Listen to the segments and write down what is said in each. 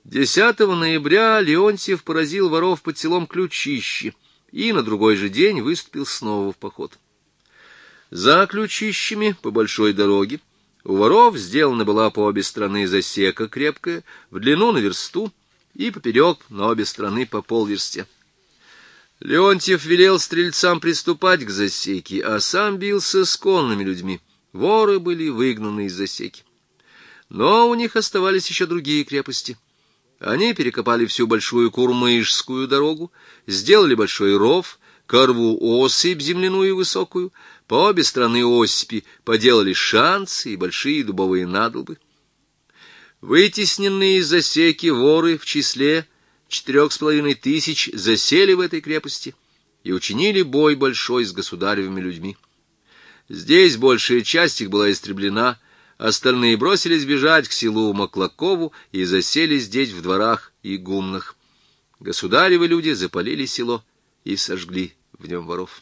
10 ноября Леонтьев поразил воров под селом Ключище и на другой же день выступил снова в поход. За Ключищами по большой дороге у воров сделана была по обе стороны засека крепкая, в длину на версту и поперек на обе стороны по полверсте. Леонтьев велел стрельцам приступать к засеке, а сам бился с конными людьми. Воры были выгнаны из засеки. Но у них оставались еще другие крепости. Они перекопали всю большую Курмышскую дорогу, сделали большой ров, корву осыпь земляную высокую, по обе стороны осыпи поделали шанцы и большие дубовые надолбы. Вытесненные из засеки воры в числе 4500 засели в этой крепости и учинили бой большой с государевыми людьми. Здесь большая часть их была истреблена, остальные бросились бежать к селу Маклакову и засели здесь в дворах и гумнах. Государевы люди запалили село и сожгли в нем воров.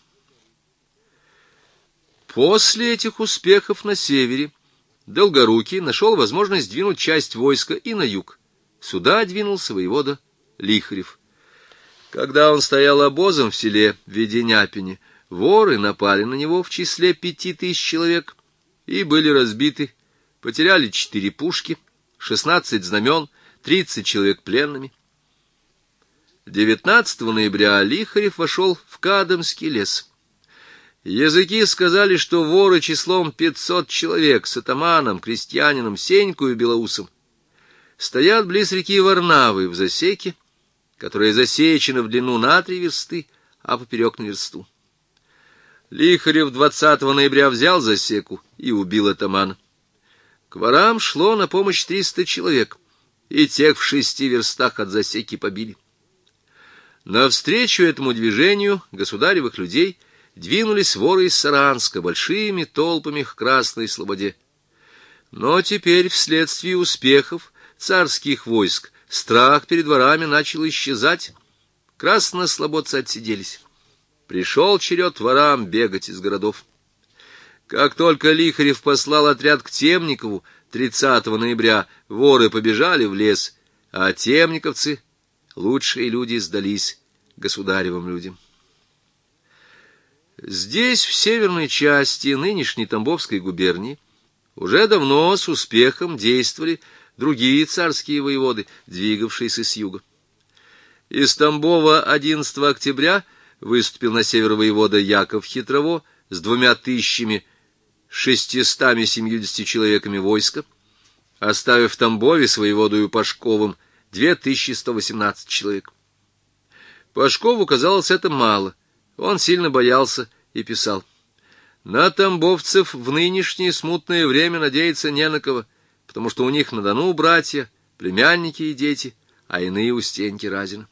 После этих успехов на севере Долгорукий нашел возможность двинуть часть войска и на юг. Сюда двинулся воевода Лихарев. Когда он стоял обозом в селе Веденяпине, воры напали на него в числе 5000 человек и были разбиты, потеряли 4 пушки, 16 знамен, 30 человек пленными. 19 ноября Лихарев вошел в Кадамский лес. Языки сказали, что воры числом 500 человек с атаманом, крестьянином Сенькою Белоусом стоят близ реки Варнавы в засеке, которая засечена в длину на 3 версты, а поперек на версту. Лихарев 20 ноября взял засеку и убил атамана. К ворам шло на помощь 300 человек, и тех в 6 верстах от засеки побили. Навстречу этому движению государевых людей двинулись воры из Саранска большими толпами к Красной Слободе. Но теперь, вследствие успехов царских войск, страх перед ворами начал исчезать. Краснослободцы отсиделись. Пришел черед ворам бегать из городов. Как только Лихарев послал отряд к Темникову 30 ноября, воры побежали в лес, а темниковцы, лучшие люди, сдались государевым людям. Здесь, в северной части нынешней Тамбовской губернии, уже давно с успехом действовали другие царские воеводы, двигавшиеся с юга. Из Тамбова 11 октября выступил на север воевода Яков Хитрово с 2670 человеками войска, оставив в Тамбове с воеводою Пашковым 2118 человек. Пашкову казалось это мало. Он сильно боялся и писал: «На тамбовцев в нынешнее смутное время надеяться не на кого, потому что у них на Дону братья, племянники и дети, а иные у стеньки Разина».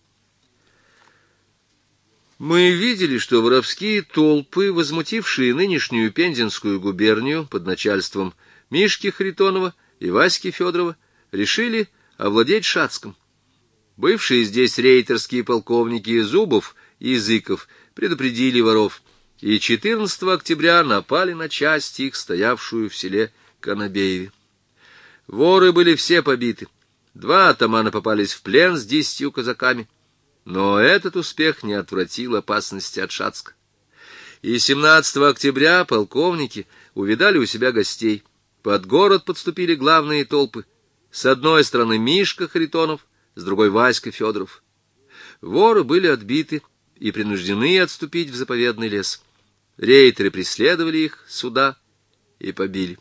Мы видели, что воровские толпы, возмутившие нынешнюю Пензенскую губернию под начальством Мишки Харитонова и Васьки Федорова, решили овладеть Шацком. Бывшие здесь рейтерские полковники Зубов и Зыков предупредили воров, и 14 октября напали на часть их, стоявшую в селе Конобееве. Воры были все побиты. 2 атамана попались в плен с 10 казаками, но этот успех не отвратил опасности от Шацка. И 17 октября полковники увидали у себя гостей. Под город подступили главные толпы. С одной стороны Мишка Харитонов, с другой Васька Федоров. Воры были отбиты и принуждены отступить в заповедный лес. Рейтеры преследовали их сюда и побили.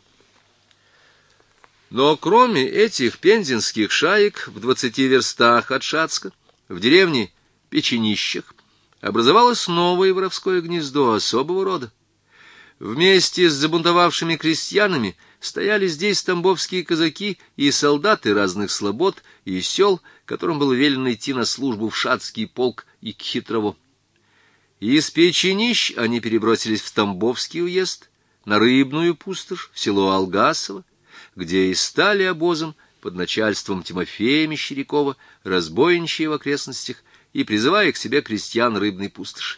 Но кроме этих пензенских шаек в 20 верстах от Шацка, в деревне Печенищах, образовалось новое воровское гнездо особого рода. Вместе с забунтовавшими крестьянами стояли здесь тамбовские казаки и солдаты разных слобод и сел, которым было велено идти на службу в Шацкий полк и к Хитрово. Из Печенищ они перебросились в Тамбовский уезд, на Рыбную пустошь, в село Алгасово, где и стали обозом под начальством Тимофея Мещерякова, разбойничая в окрестностях и призывая к себе крестьян Рыбной пустоши.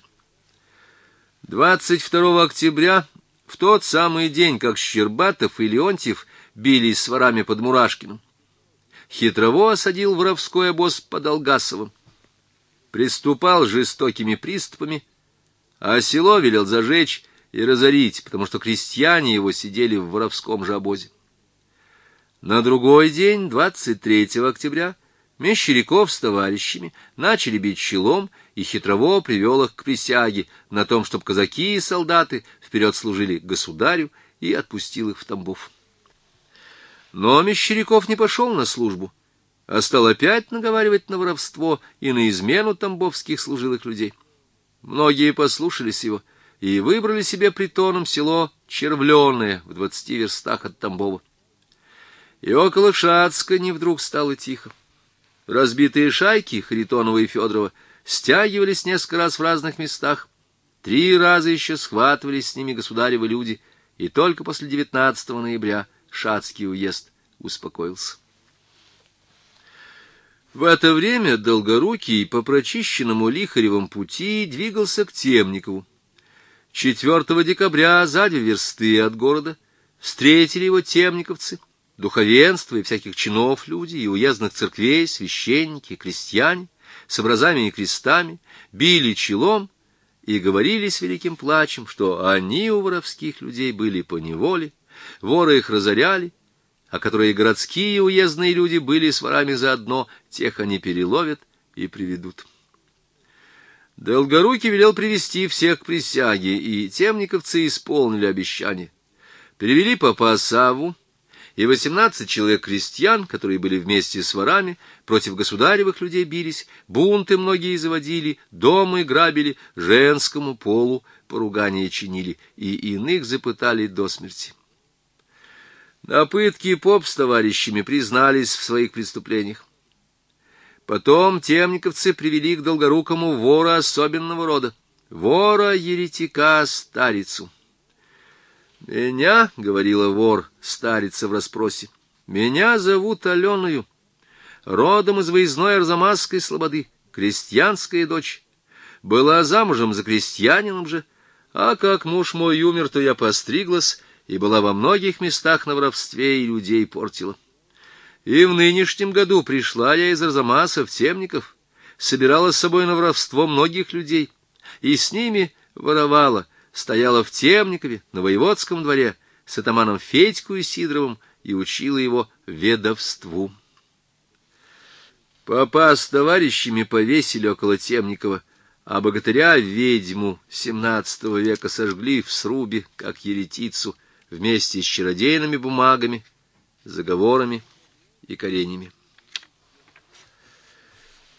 22 октября, в тот самый день, как Щербатов и Леонтьев бились с ворами под Мурашкиным, хитрово осадил воровской обоз под Алгасовым, приступал жестокими приступами, а село велел зажечь и разорить, потому что крестьяне его сидели в воровском же обозе. На другой день, 23 октября, Мещеряков с товарищами начали бить челом, и хитрово привел их к присяге на том, чтобы казаки и солдаты вперед служили государю, и отпустил их в Тамбов. Но Мещеряков не пошел на службу, а стал опять наговаривать на воровство и на измену тамбовских служилых людей. Многие послушались его и выбрали себе притоном село Червленое в 20 верстах от Тамбова. И около Шацка не вдруг стало тихо. Разбитые шайки Харитонова и Федорова стягивались несколько раз в разных местах, 3 раза еще схватывались с ними государевы люди, и только после 19 ноября Шацкий уезд успокоился. В это время Долгорукий по прочищенному Лихаревым пути двигался к Темникову. 4 декабря за 2 версты от города встретили его темниковцы, духовенство и всяких чинов люди, и уездных церквей, священники, крестьяне, с образами и крестами, били челом и говорили с великим плачем, что они у воровских людей были поневоле, воры их разоряли, а которые городские уездные люди были с ворами заодно, тех они переловят и приведут. Долгорукий велел привести всех к присяге, и темниковцы исполнили обещание. Привели попа Савву и 18 человек крестьян, которые были вместе с ворами, против государевых людей бились, бунты многие заводили, дома грабили, женскому полу поругания чинили, и иных запытали до смерти. На пытки поп с товарищами признались в своих преступлениях. Потом темниковцы привели к Долгорукому вора особенного рода, вора-еретика Старицу. «Меня, — говорила вор Старица в расспросе, — меня зовут Аленою, родом из выездной Арзамасской слободы, крестьянская дочь. Была замужем за крестьянином же, а как муж мой умер, то я постриглась и была во многих местах на воровстве и людей портила. И в нынешнем году пришла я из Арзамаса в Темников, собирала с собой на воровство многих людей, и с ними воровала, стояла в Темникове, на воеводском дворе, с атаманом Федькою Сидоровым и учила его ведовству». Попа с товарищами повесили около Темникова, а богатыря-ведьму XVII века сожгли в срубе, как еретицу, вместе с чародейными бумагами, заговорами и кореньями.